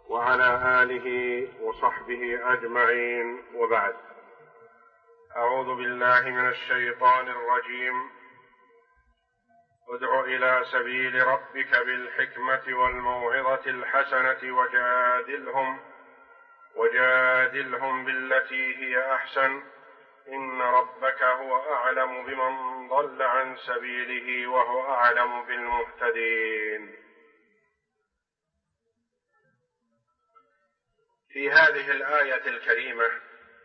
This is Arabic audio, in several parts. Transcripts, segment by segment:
وعلى آله وصحبه أجمعين، وبعد. أعوذ بالله من الشيطان الرجيم. ادع إلى سبيل ربك بالحكمة والموعظة الحسنة وجادلهم بالتي هي أحسن، إن ربك هو أعلم بمن ضل عن سبيله وهو أعلم بالمهتدين. في هذه الآية الكريمة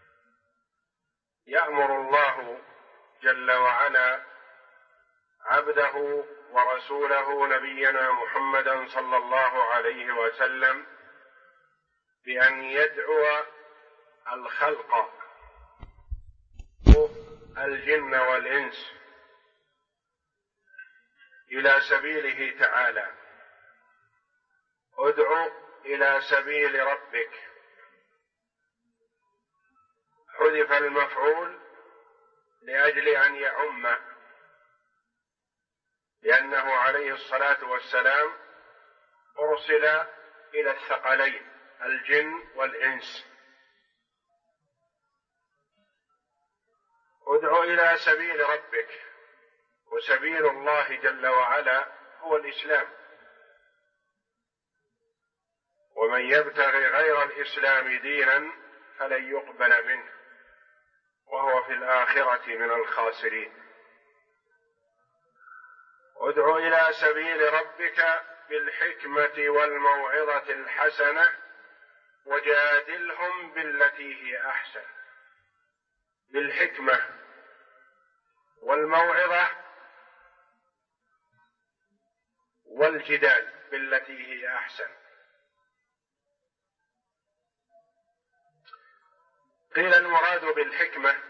يأمر الله جل وعلا عبده ورسوله نبينا محمدا صلى الله عليه وسلم بأن يدعو الخلق الجن والإنس إلى سبيله تعالى. ادع إلى سبيل ربك، حذف المفعول لأجل أن يعم، لأنه عليه الصلاة والسلام أرسل إلى الثقلين الجن والإنس. ادع إلى سبيل ربك، وسبيل الله جل وعلا هو الإسلام، ومن يبتغي غير الإسلام دينا فلن يقبل منه وهو في الآخرة من الخاسرين. ادع إلى سبيل ربك بالحكمة والموعظة الحسنة وجادلهم بالتي هي أحسن. بالحكمة والموعظة والجدال بالتي هي أحسن. قيل المراد بالحكمة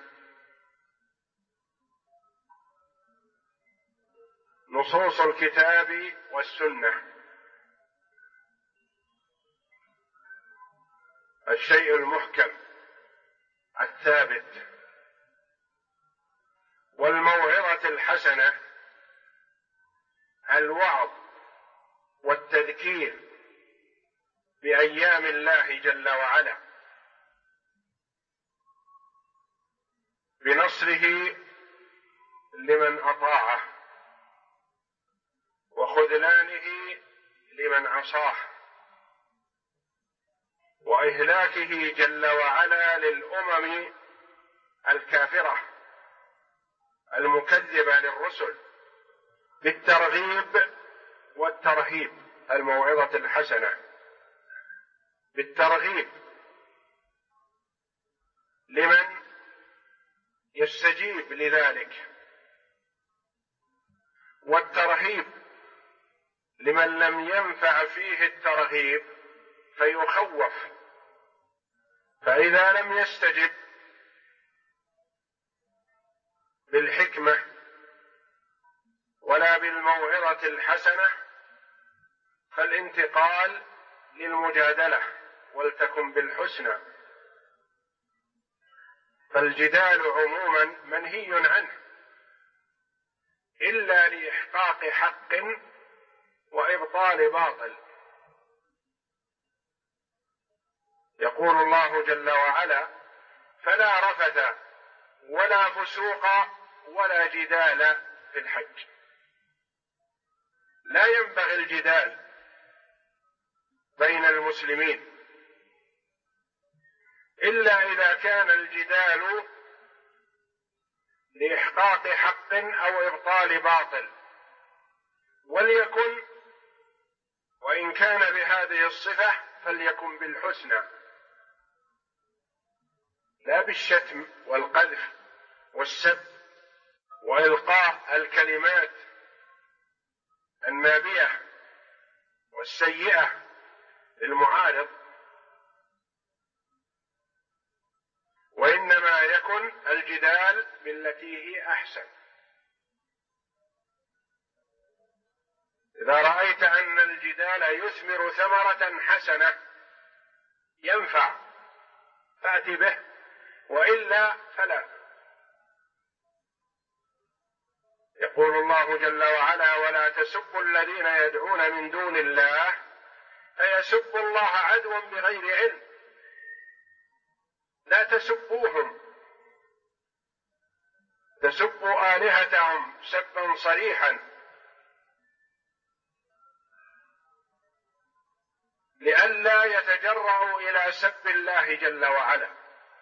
نصوص الكتاب والسنة، الشيء المحكم الثابت. والموعظة الحسنة الوعظ والتذكير بأيام الله جل وعلا، بنصره لمن أطاعه وخذلانه لمن عصاه، وإهلاكه جل وعلا للأمم الكافرة المكذبة للرسل، بالترغيب والترهيب. الموعظة الحسنة بالترغيب لمن يستجيب لذلك، والترهيب لمن لم ينفع فيه الترغيب فيخوف، فإذا لم يستجب بالحكمة ولا بالموعظة الحسنة فالانتقال للمجادلة، ولتكن بالحسنى. فالجدال عموما منهي عنه إلا لإحقاق حق وإبطال باطل. يقول الله جل وعلا: فلا رفث ولا فسوق ولا جدال في الحج. لا ينبغي الجدال بين المسلمين إلا إذا كان الجدال لإحقاق حق أو إبطال باطل، وليكن وإن كان بهذه الصفة فليكن بالحسنى، لا بالشتم والقذف والسب وإلقاء الكلمات النابية والسيئة للمعارض، وإنما يكن الجدال بالتي هي أحسن. إذا رأيت أن الجدال يثمر ثمرة حسنة ينفع فأت به، وإلا فلا. يقول الله جل وعلا: ولا تسبوا الذين يدعون من دون الله فيسب الله عدوا بغير علم. لا تسبوهم، تسبوا آلهتهم سبا صريحا، لئلا يتجرأوا إلى سب الله جل وعلا.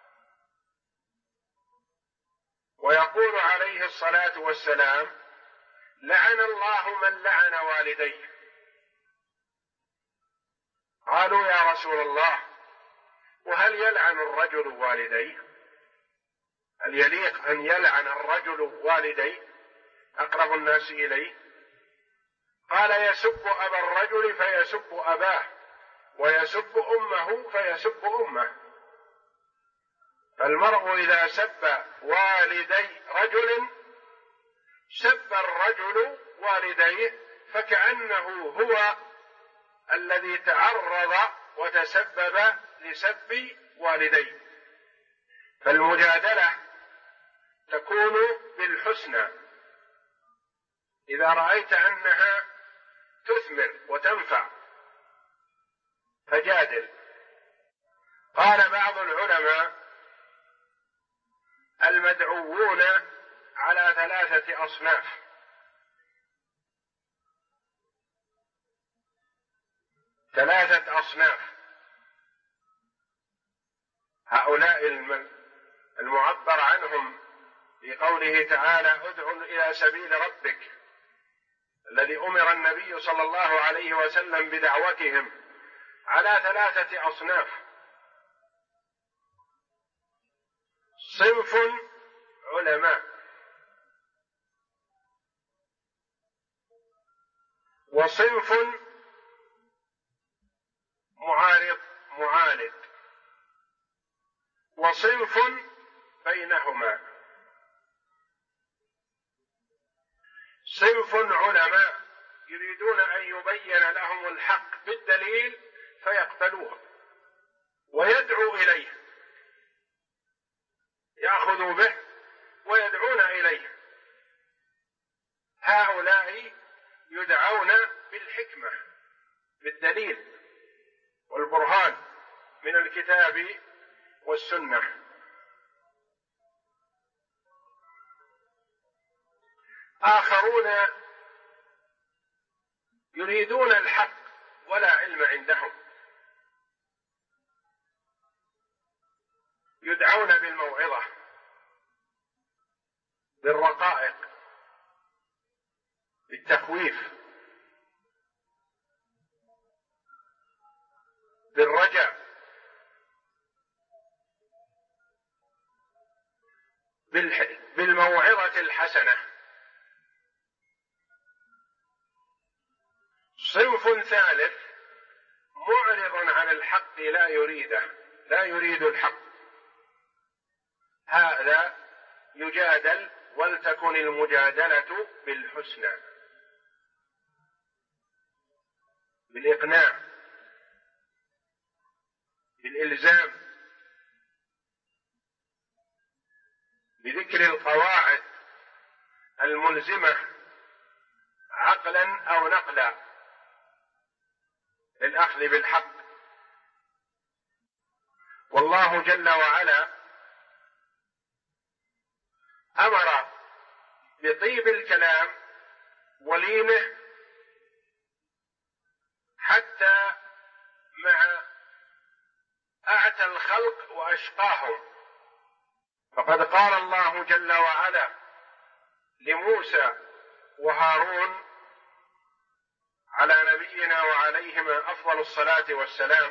ويقول عليه الصلاة والسلام: لعن الله من لعن والديه. قالوا: يا رسول الله، وهل يلعن الرجل والديه؟ هل يليق أن يلعن الرجل والديه أقرب الناس إليه؟ قال: يسب أبا الرجل فيسب أباه، ويسب أمه فيسب أمه. فالمرء إذا سب والدي رجل سب الرجل والديه، فكأنه هو الذي تعرض وتسبب لسب والديه. فالمجادلة تكون بالحسنى إذا رأيت أنها تثمر وتنفع فجادل. قال بعض العلماء: المدعوون على 3 أصناف: هؤلاء المعبر عنهم بقوله تعالى: ادع إلى سبيل ربك، الذي أمر النبي صلى الله عليه وسلم بدعوتهم، على 3 أصناف: صنف علماء، وصنف معاند، وصنف بينهما. صنف علماء يريدون أن يبين لهم الحق بالدليل فيقبلوه ويدعو إليه، يأخذوا به ويدعون إليه. هؤلاء يدعون بالحكمة، بالدليل والبرهان من الكتاب والسنة. آخرون يريدون الحق ولا علم عندهم، يدعون بالموعظة، بالرقائق، بالتخويف، بالرجاء، بالموعظة الحسنة. صنف ثالث معرض عن الحق، لا يريد الحق، هذا يجادل، ولتكن المجادلة بالحسنى، بالإقناع، بالإلزام، بذكر القواعد الملزمة عقلا أو نقلا للأخذ بالحق. والله جل وعلا أمر بطيب الكلام ولينه حتى مع أعتى الخلق وأشقاهم. فقد قال الله جل وعلا لموسى وهارون على نبينا وعليهما أفضل الصلاة والسلام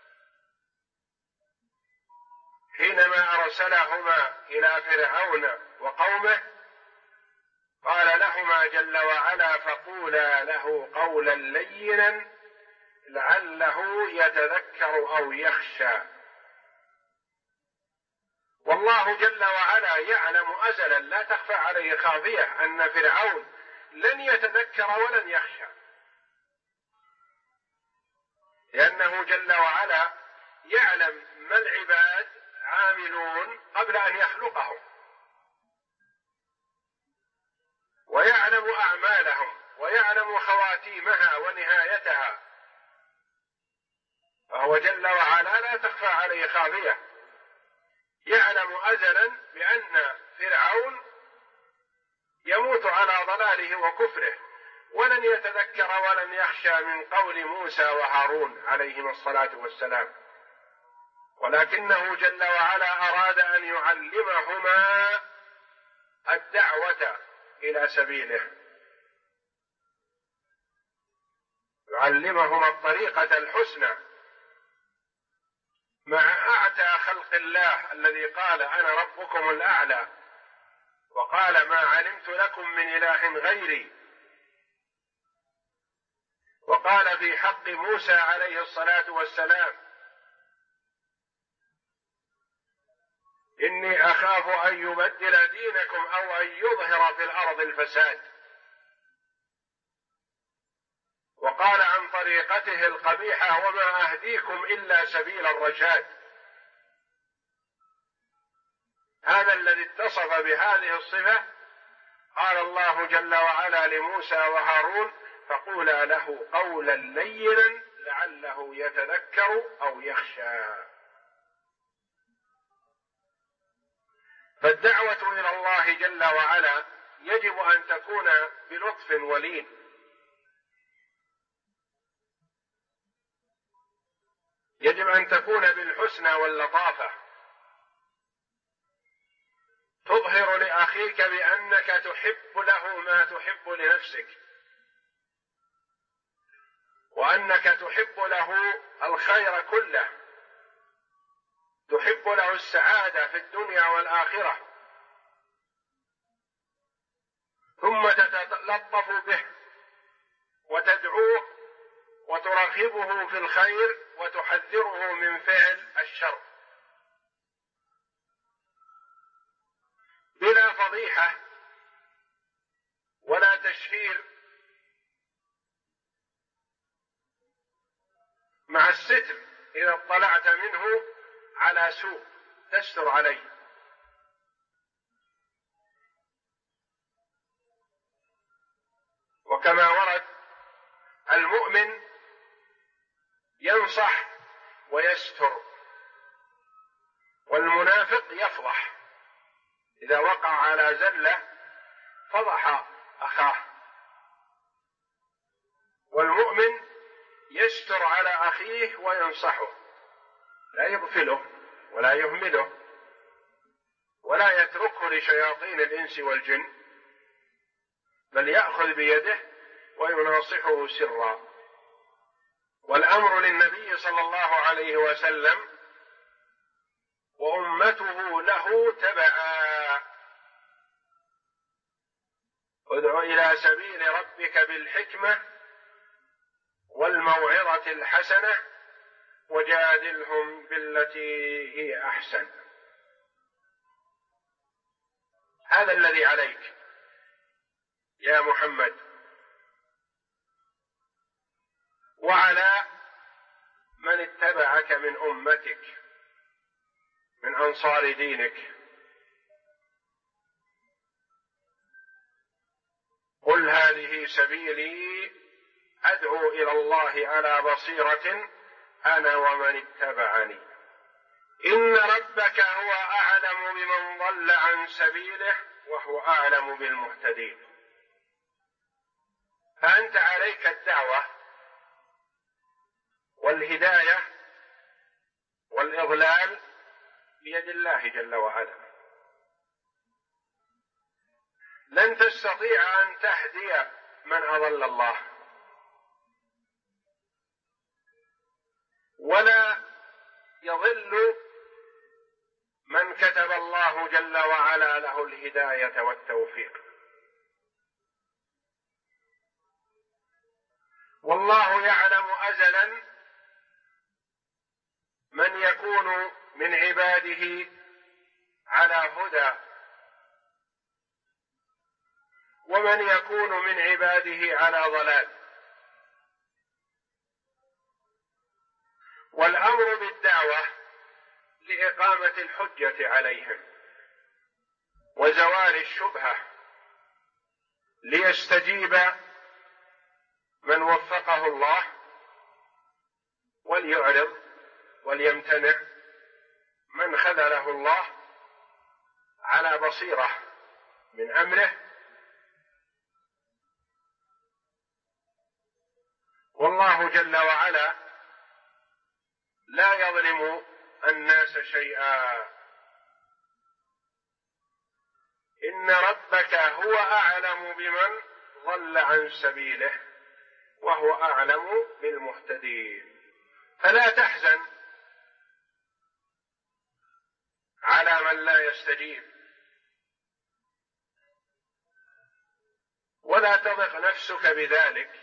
حينما أرسلهما إلى فرعون وقومه، قال لهما جل وعلا: فقولا له قولا لينا لعله يتذكر أو يخشى. والله جل وعلا يعلم أزلا، لا تخفى عليه خافية، أن فرعون لن يتذكر ولن يخشى، لأنه جل وعلا يعلم ما العباد عاملون قبل أن يخلقهم، ويعلم أعمالهم، ويعلم خواتيمها ونهايتها. فهو جل وعلا لا تخفى عليه خافية، يعلم أزلا بأن فرعون يموت على ضلاله وكفره، ولن يتذكر ولن يخشى من قول موسى وهارون عليهما الصلاة والسلام، ولكنه جل وعلا أراد أن يعلمهما الدعوة إلى سبيله، يعلمهما الطريقة الحسنى مع أعتى خلق الله الذي قال أنا ربكم الأعلى، وقال ما علمت لكم من إله غيري، وقال في حق موسى عليه الصلاة والسلام إني أخاف أن يبدل دينكم أو أن يظهر في الأرض الفساد، وقال عن طريقته القبيحة وما أهديكم إلا سبيل الرشاد. هذا الذي اتصف بهذه الصفة قال الله جل وعلا لموسى وهارون فقولا له قولا لينا لعله يتذكر أو يخشى. فالدعوة إلى الله جل وعلا يجب أن تكون بلطف ولين، يجب أن تكون بالحسنى واللطافة، تظهر لأخيك بأنك تحب له ما تحب لنفسك، وأنك تحب له الخير كله، تحب له السعادة في الدنيا والآخرة، ثم تتلطف به وتدعوه وترغبه في الخير وتحذره من فعل الشر بلا فضيحة ولا تشهير، مع الستر إذا اطلعت منه على سوء تستر عليه. وكما ورد المؤمن ينصح ويستر، والمنافق يفضح، إذا وقع على زلة فضح أخاه، والمؤمن يستر على أخيه وينصحه، لا يغفله ولا يهمله ولا يتركه لشياطين الإنس والجن، بل يأخذ بيده ويناصحه سرا. والأمر للنبي صلى الله عليه وسلم وأمته له تبعا، ادع إلى سبيل ربك بالحكمة والموعظة الحسنة وجادلهم بالتي هي أحسن. هذا الذي عليك يا محمد وعلى من اتبعك من أمتك من أنصار دينك. قل هذه سبيلي أدعو إلى الله على بصيرة أنا ومن اتبعني، إن ربك هو أعلم بمن ضل عن سبيله وهو أعلم بالمهتدين. فأنت عليك الدعوة والهداية والإضلال بيد الله جل وعلا، لن تستطيع أن تهدي من أضل الله، ولا يضل من كتب الله جل وعلا له الهداية والتوفيق. والله يعلم أزلا من يكون من عباده على هدى ومن يكون من عباده على ضلال، والأمر بالدعوة لإقامة الحجة عليهم وزوال الشبهة، ليستجيب من وفقه الله وليعرض وليمتنع من خذله الله على بصيرة من أمره، والله جل وعلا لا يظلم الناس شيئا. إن ربك هو أعلم بمن ضل عن سبيله وهو أعلم بالمهتدين. فلا تحزن على من لا يستجيب، ولا تضق نفسك بذلك،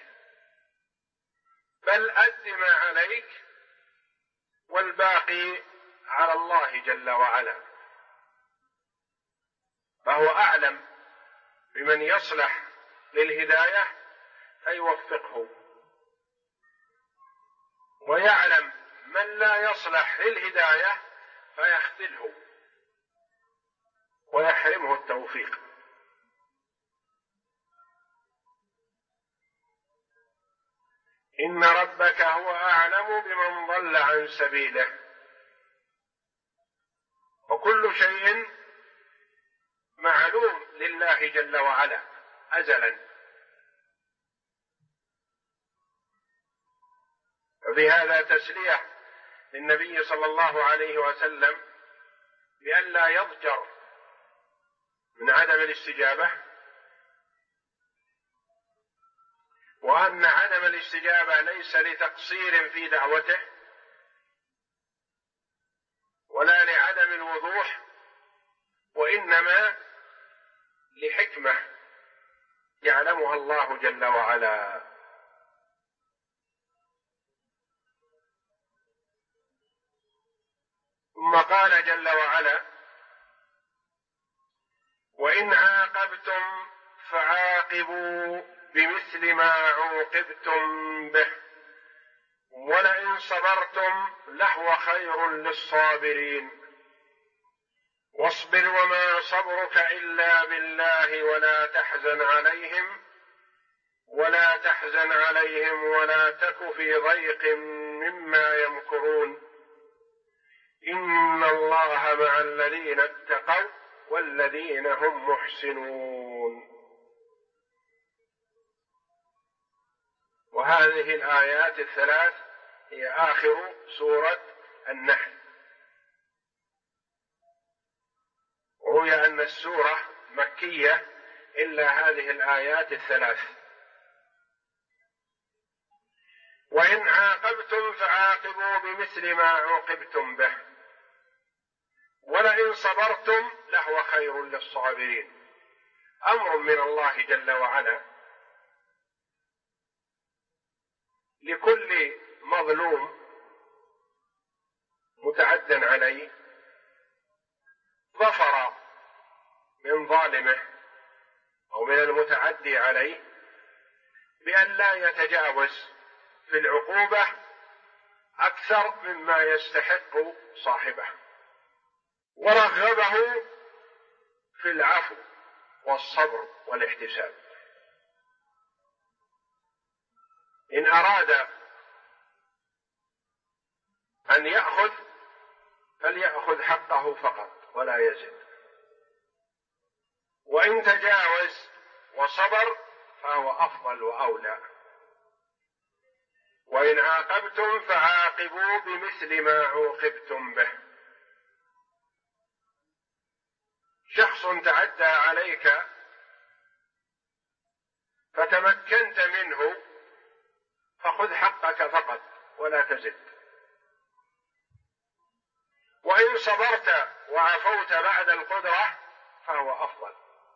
بل أد ما عليك والباقي على الله جل وعلا، فهو أعلم بمن يصلح للهداية فيوفقه، ويعلم من لا يصلح للهداية فيخذله ويحرمه التوفيق. إن ربك هو أعلم بمن ضل عن سبيله. وكل شيء معلوم لله جل وعلا أزلا، وفي هذا تسلية للنبي صلى الله عليه وسلم بألا يضجر من عدم الاستجابة، وأن عدم الاستجابة ليس لتقصير في دعوته ولا لعدم الوضوح، وإنما لحكمة يعلمها الله جل وعلا. ثم قال جل وعلا: وإن عاقبتم فعاقبوا بمثل ما عوقبتم به ولئن صبرتم لهو خير للصابرين واصبر وما صبرك إلا بالله ولا تحزن عليهم ولا تك في ضيق مما يمكرون إن الله مع الذين اتقوا والذين هم محسنون. وهذه الآيات الثلاث هي آخر سورة النحل. روي أن السورة مكية إلا هذه الآيات الثلاث. وإن عاقبتم فعاقبوا بمثل ما عوقبتم به ولئن صبرتم لهو خير للصابرين. أمر من الله جل وعلا لكل مظلوم متعد عليه ظفر من ظالمه أو من المتعدي عليه بأن لا يتجاوز في العقوبة أكثر مما يستحق صاحبه، ورغبه في العفو والصبر والاحتساب. إن أراد أن يأخذ فليأخذ حقه فقط ولا يزد، وإن تجاوز وصبر فهو أفضل وأولى. وإن عاقبتم فعاقبوا بمثل ما عوقبتم به. شخص تعدى عليك فتمكنت منه فخذ حقك فقط ولا تزد، وإن صبرت وعفوت بعد القدرة فهو أفضل.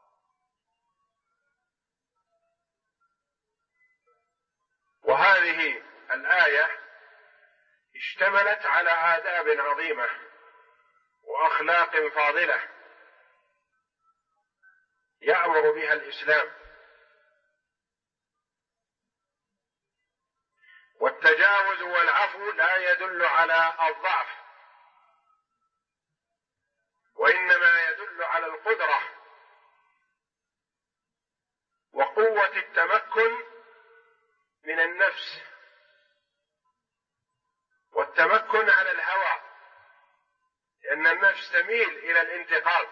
وهذه الآية اشتملت على آداب عظيمة وأخلاق فاضلة يأمر بها الإسلام، والتجاوز والعفو لا يدل على الضعف، وإنما يدل على القدرة وقوة التمكن من النفس والتمكن على الهوى النفس تميل إلى الانتقام،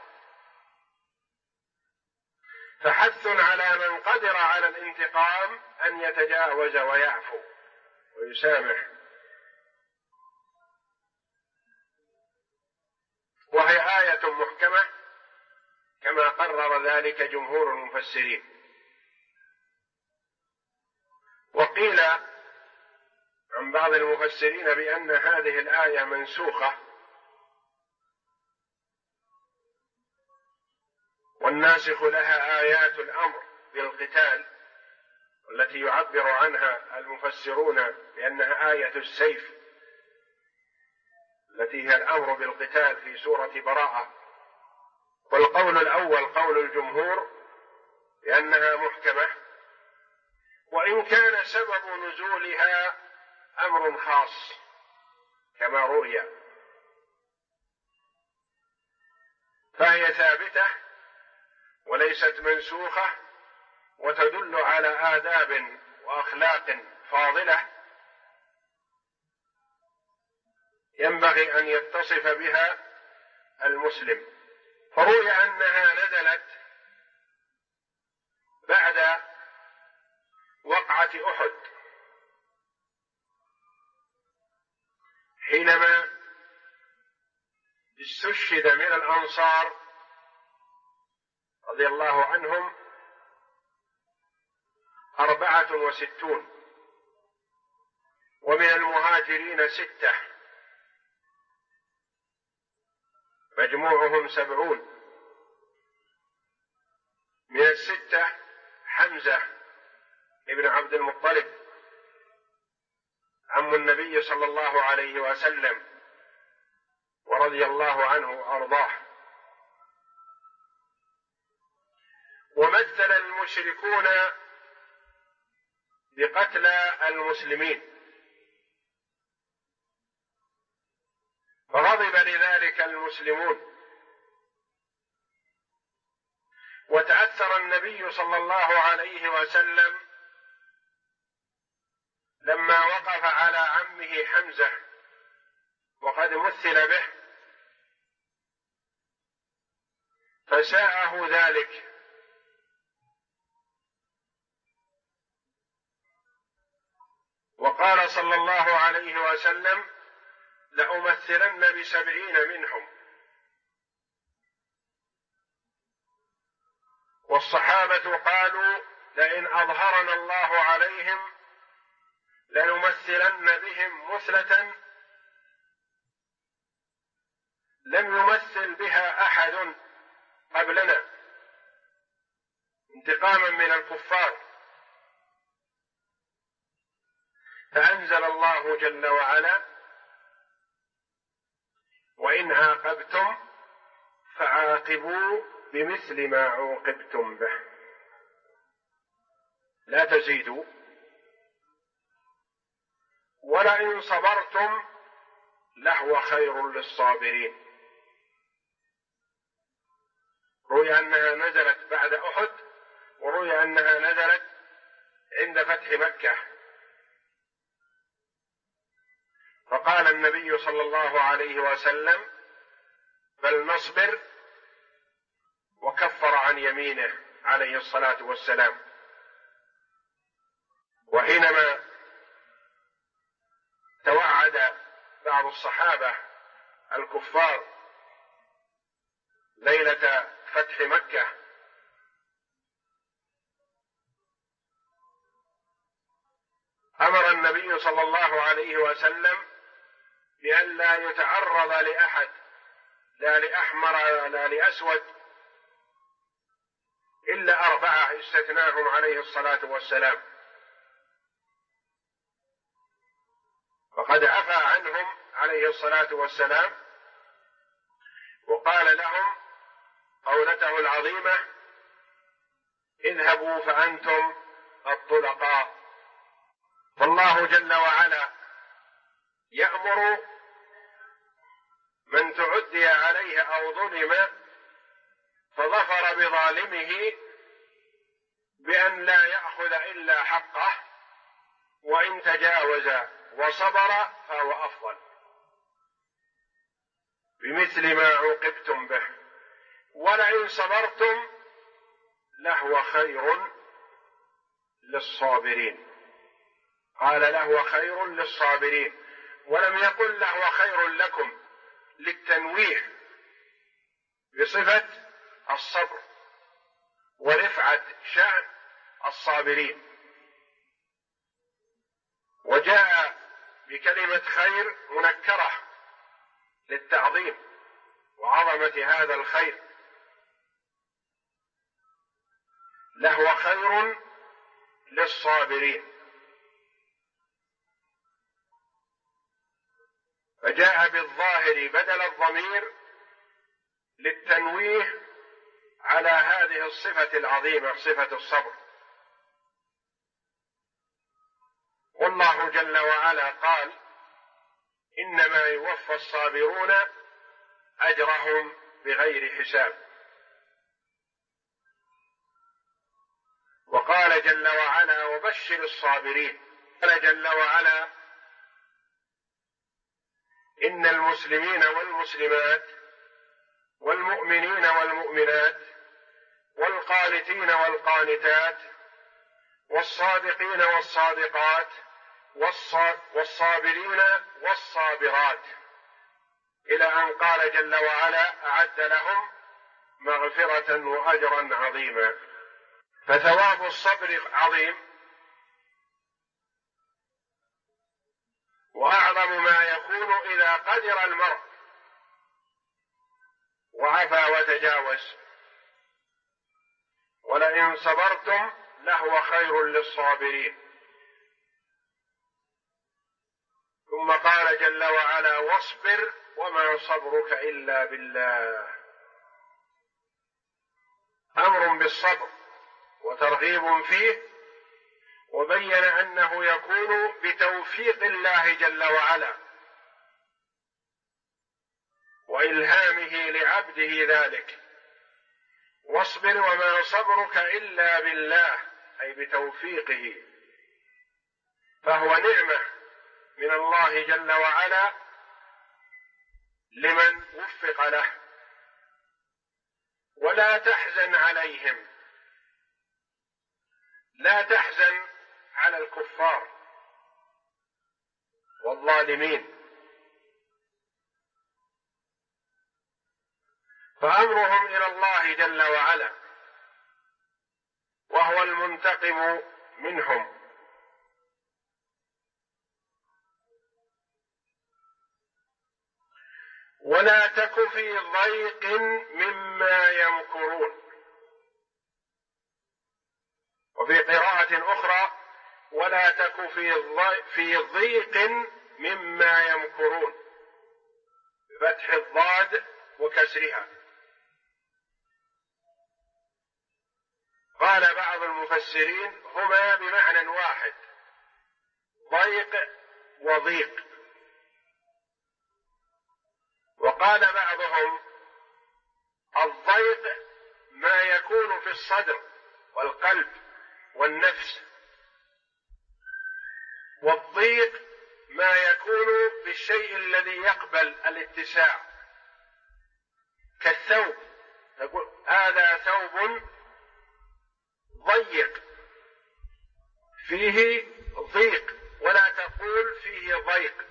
فحث على من قدر على الانتقام أن يتجاوز ويعفو ويسامح، وهي آية محكمة كما قرر ذلك جمهور المفسرين. وقيل عن بعض المفسرين بأن هذه الآية منسوخة، والناسخ لها آيات الأمر بالقتال التي يعبر عنها المفسرون بأنها آية السيف التي هي الأمر بالقتال في سورة براءة. والقول الأول قول الجمهور بأنها محكمة، وإن كان سبب نزولها أمر خاص كما روي، فهي ثابتة وليست منسوخة، وتدل على آداب وأخلاق فاضلة ينبغي أن يتصف بها المسلم. فروي أنها نزلت بعد وقعة أحد، حينما استشهد من الأنصار رضي الله عنهم 64، ومن المهاجرين 6، مجموعهم 70. من 6 حمزة ابن عبد المطلب عم النبي صلى الله عليه وسلم ورضي الله عنه وأرضاه. ومثل المشركون بقتل المسلمين، فغضب لذلك المسلمون، وتأثر النبي صلى الله عليه وسلم لما وقف على عمه حمزة وقد مثل به، فساءه ذلك، وقال صلى الله عليه وسلم: لأمثلن ب70 منهم. والصحابة قالوا: لئن أظهرنا الله عليهم لنمثلن بهم مثلة لم يمثل بها أحد قبلنا، انتقاما من الكفار. فأنزل الله جل وعلا: وإن عاقبتم فعاقبوا بمثل ما عوقبتم به لا تزيدوا، ولئن صبرتم لهو خير للصابرين. روي أنها نزلت بعد أحد، وروي أنها نزلت عند فتح مكة. فقال النبي صلى الله عليه وسلم: بل نصبر، وكفر عن يمينه عليه الصلاة والسلام. وحينما توعد بعض الصحابة الكفار ليلة فتح مكة أمر النبي صلى الله عليه وسلم بأن لا يتعرض لأحد، لا لأحمر لا لأسود، إلا 4 استثناهم عليه الصلاة والسلام، فقد عفى عنهم عليه الصلاة والسلام، وقال لهم قولته العظيمة: اذهبوا فأنتم الطلقاء. فالله جل وعلا يأمر من تعدي عليه أو ظلم فظفر بظالمه بأن لا يأخذ إلا حقه، وإن تجاوز وصبر فهو أفضل. بمثل ما عوقبتم به ولئن صبرتم لهو خير للصابرين. قال لهو خير للصابرين ولم يقل لهو خير لكم، للتنويه بصفة الصبر ورفعة شأن الصابرين. وجاء بكلمة خير منكرة للتعظيم وعظمة هذا الخير، لهو خير للصابرين. فجاء بالظاهر بدل الضمير للتنويه على هذه الصفة العظيمة، صفة الصبر. والله جل وعلا قال: إنما يوفى الصابرون أجرهم بغير حساب. وقال جل وعلا: وبشر الصابرين. قال جل وعلا: إن المسلمين والمسلمات والمؤمنين والمؤمنات والقانتين والقانتات والصادقين والصادقات والصابرين والصابرات، إلى أن قال جل وعلا: أعد لهم مغفرة وأجرا عظيما. فثواب الصبر عظيم، وأعظم ما يكون إذا قدر المرء وعفا وتجاوز. ولئن صبرتم لهو خير للصابرين. ثم قال جل وعلا: واصبر وما صبرك إلا بالله. أمر بالصبر وترغيب فيه، وبين أنه يكون بتوفيق الله جل وعلا وإلهامه لعبده ذلك. واصبر وما صبرك إلا بالله، أي بتوفيقه، فهو نعمة من الله جل وعلا لمن وفق له. ولا تحزن عليهم، لا تحزن على الكفار والظالمين، فأمرهم إلى الله جل وعلا، وهو المنتقم منهم. ولا تك في ضيق مما يمكرون. وفي قراءة أخرى: ولا تك في ضيق مما يمكرون، بفتح الضاد وكسرها. قال بعض المفسرين: هما بمعنى واحد، ضيق وضيق. وقال بعضهم: الضيق ما يكون في الصدر والقلب والنفس، والضيق ما يكون بالشيء الذي يقبل الاتساع، كالثوب، تقول هذا ثوب ضيق، فيه ضيق، ولا تقول فيه ضيق.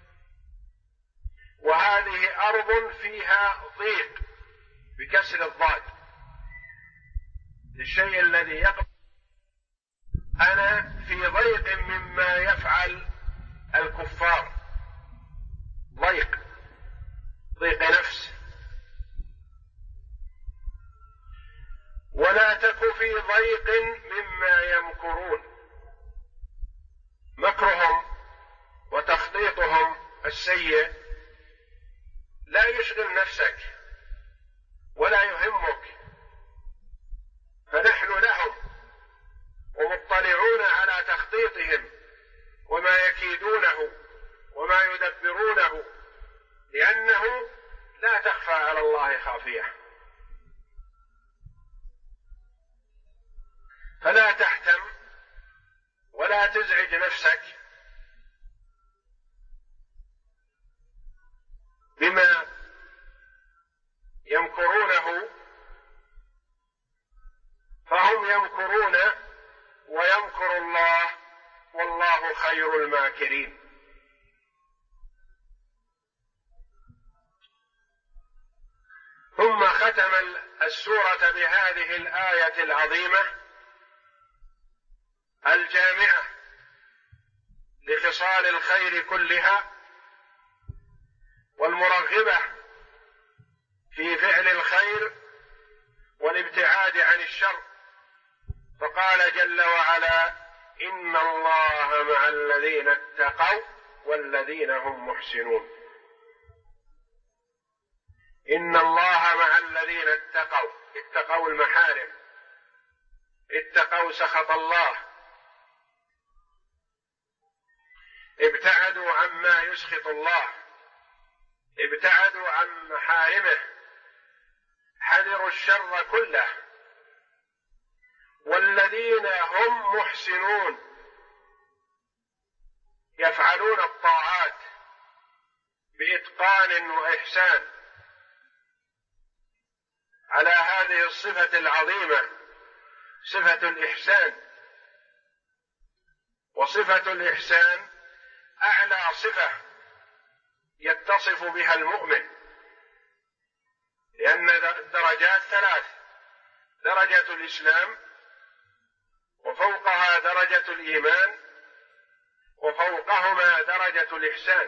وهذه أرض فيها ضيق بكسر الضاد، الشيء الذي يقبل. أنا في ضيق مما يفعل الكفار، ضيق نفس. ولا تك في ضيق مما يمكرون، مكرهم وتخطيطهم السيء لا يشغل نفسك ولا يهمك، فنحن لهم ومطلعون على تخطيطهم وما يكيدونه وما يدبرونه، لأنه لا تخفى على الله خافية. فلا تحتم ولا تزعج نفسك بما والله خير الماكرين. ثم ختم السورة بهذه الآية العظيمة الجامعة لخصال الخير كلها والمرغبة في فعل الخير والابتعاد عن الشر، فقال جل وعلا: إن الله مع الذين اتقوا والذين هم محسنون. إن الله مع الذين اتقوا المحارم، اتقوا سخط الله، ابتعدوا عما يسخط الله، ابتعدوا عن محارمه، حذروا الشر كله. والذين هم محسنون، يفعلون الطاعات بإتقان وإحسان على هذه الصفة العظيمة، صفة الإحسان. وصفة الإحسان أعلى صفة يتصف بها المؤمن، لأن الدرجات ثلاث: درجة الإسلام، وفوقها درجة الإيمان، وفوقهما درجة الإحسان.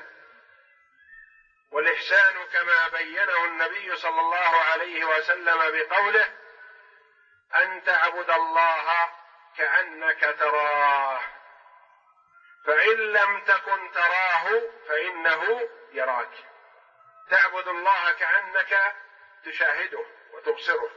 والإحسان كما بينه النبي صلى الله عليه وسلم بقوله: أن تعبد الله كأنك تراه، فإن لم تكن تراه فإنه يراك. تعبد الله كأنك تشاهده وتبصره.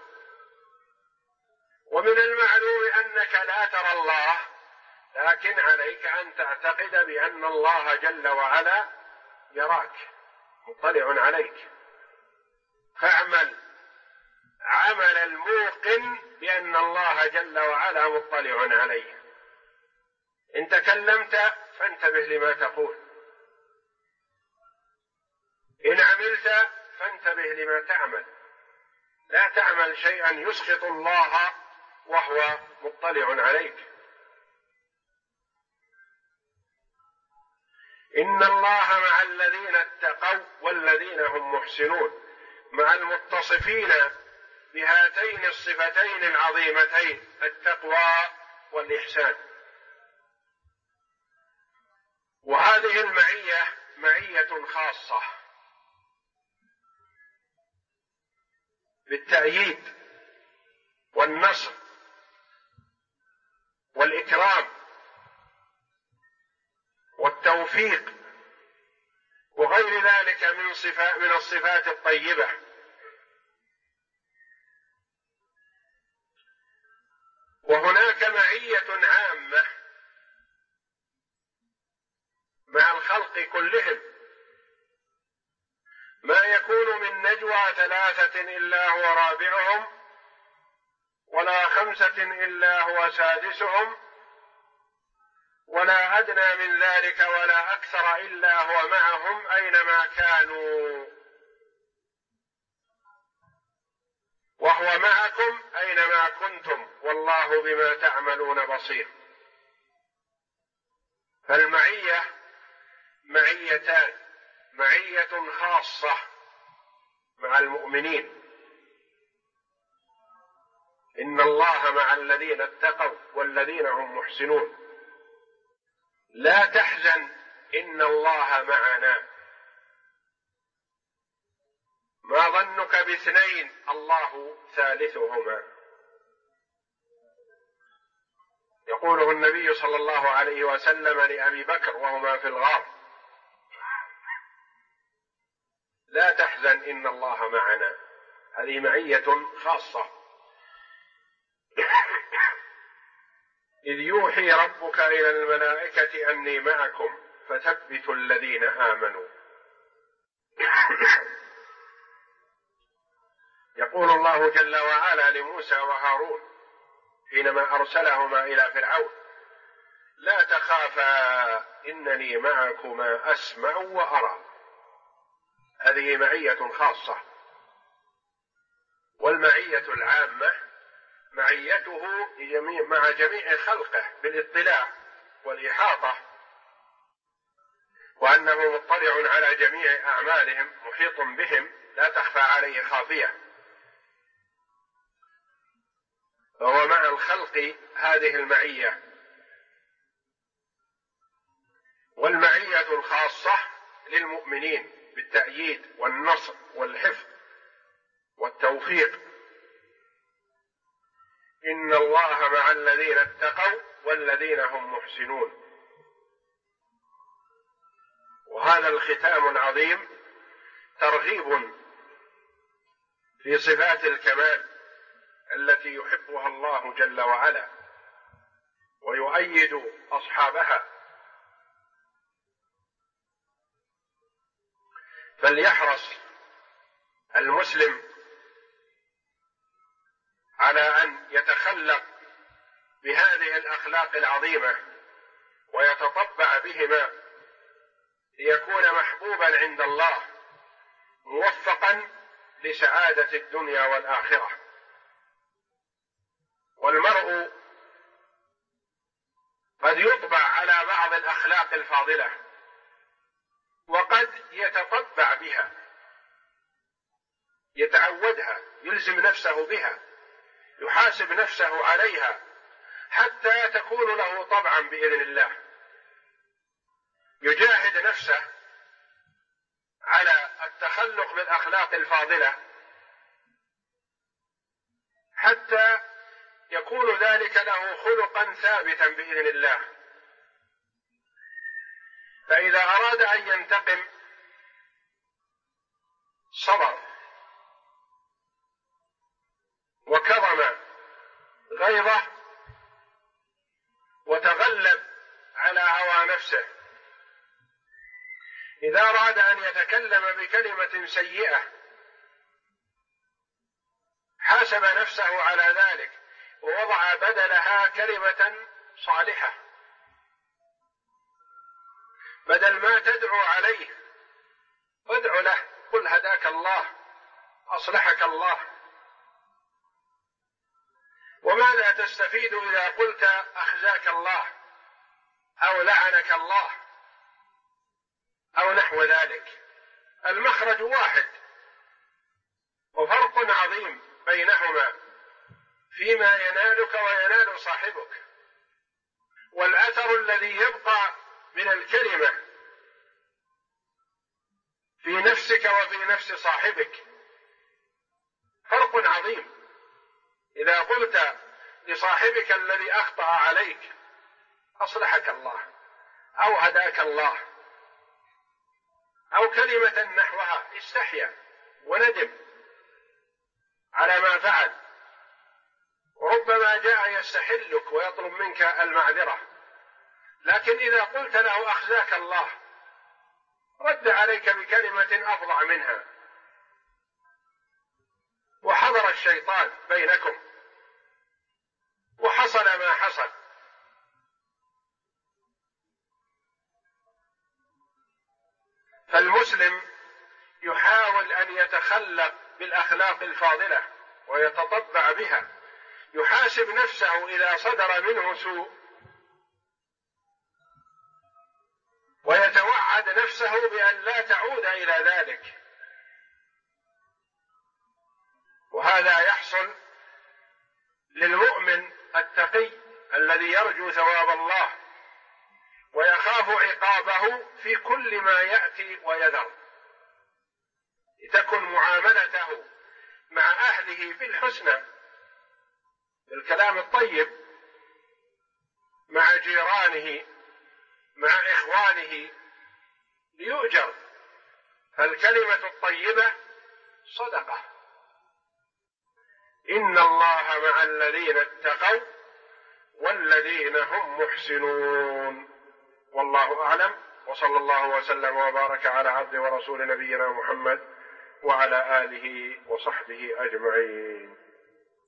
ومن المعلوم أنك لا ترى الله، لكن عليك أن تعتقد بأن الله جل وعلا يراك، مطلع عليك. فاعمل عمل الموقن بأن الله جل وعلا مطلع عليه. إن تكلمت فانتبه لما تقول، إن عملت فانتبه لما تعمل. لا تعمل شيئا يسخط الله وهو مطلع عليك. إن الله مع الذين اتقوا والذين هم محسنون، مع المتصفين بهاتين الصفتين العظيمتين، التقوى والإحسان. وهذه المعية معية خاصة بالتأييد والنصر والإكرام والتوفيق وغير ذلك من الصفات الطيبة. وهناك معية عامة مع الخلق كلهم، ما يكون من نجوى ثلاثة إلا هو رابعهم، ولا خمسة إلا هو سادسهم، ولا أدنى من ذلك ولا أكثر إلا هو معهم أينما كانوا، وهو معكم أينما كنتم والله بما تعملون بصير. فالمعية معيتان: معية خاصة مع المؤمنين، إن الله مع الذين اتقوا والذين هم محسنون. لا تحزن إن الله معنا. ما ظنك باثنين الله ثالثهما. يقوله النبي صلى الله عليه وسلم لأبي بكر وهما في الغار: لا تحزن إن الله معنا. هذه معية خاصة. إذ يوحي ربك إلى الملائكة أني معكم فثبتوا الذين آمنوا. يقول الله جل وعلا لموسى وهارون حينما أرسلهما إلى فرعون: لا تخافا إنني معكما أسمع وأرى. هذه معية خاصة. والمعية العامة معيته مع جميع خلقه بالاطلاع والإحاطة وأنه مطلع على جميع أعمالهم محيط بهم لا تخفى عليه خافية، فهو مع الخلق هذه المعية. والمعية الخاصة للمؤمنين بالتأييد والنصر والحفظ والتوفيق. إن الله مع الذين اتقوا والذين هم محسنون. وهذا الختام العظيم ترغيب في صفات الكمال التي يحبها الله جل وعلا ويؤيد أصحابها. فليحرص المسلم على أن يتخلق بهذه الأخلاق العظيمة ويتطبع بهما ليكون محبوبا عند الله موفقا لسعادة الدنيا والآخرة. والمرء قد يطبع على بعض الأخلاق الفاضلة وقد يتطبع بها، يتعودها، يلزم نفسه بها، يحاسب نفسه عليها حتى تكون له طبعا بإذن الله. يجاهد نفسه على التخلق بالأخلاق الفاضلة حتى يكون ذلك له خلقا ثابتا بإذن الله. فإذا أراد أن ينتقم صبر وكظم غيظه وتغلب على هوى نفسه. إذا أراد أن يتكلم بكلمة سيئة حاسب نفسه على ذلك ووضع بدلها كلمة صالحة، بدل ما تدعو عليه ادعو له، قل هداك الله، أصلحك الله. وماذا تستفيد إذا قلت أخزاك الله أو لعنك الله أو نحو ذلك؟ المخرج واحد وفرق عظيم بينهما فيما ينالك وينال صاحبك. والأثر الذي يبقى من الكلمة في نفسك وفي نفس صاحبك فرق عظيم. إذا قلت لصاحبك الذي أخطأ عليك أصلحك الله أو هداك الله أو كلمة نحوها، استحيا وندم على ما فعل، وربما جاء يستحلك ويطلب منك المعذرة. لكن إذا قلت له أخزاك الله رد عليك بكلمة أفظع منها وحضر الشيطان بينكم وحصل ما حصل. فالمسلم يحاول أن يتخلق بالأخلاق الفاضلة ويتطبع بها، يحاسب نفسه إذا صدر منه سوء ويتوعد نفسه بأن لا تعود إلى ذلك. وهذا يحصل للمؤمن التقي الذي يرجو ثواب الله ويخاف عقابه في كل ما يأتي ويذر، لتكن معاملته مع أهله بالحسنى، بالكلام الطيب، مع جيرانه، مع إخوانه، ليؤجر. فالكلمة الطيبة صدقة. إن الله مع الذين اتقوا والذين هم محسنون. والله أعلم، وصلى الله وسلم وبارك على عبد ورسول نبينا محمد وعلى آله وصحبه أجمعين.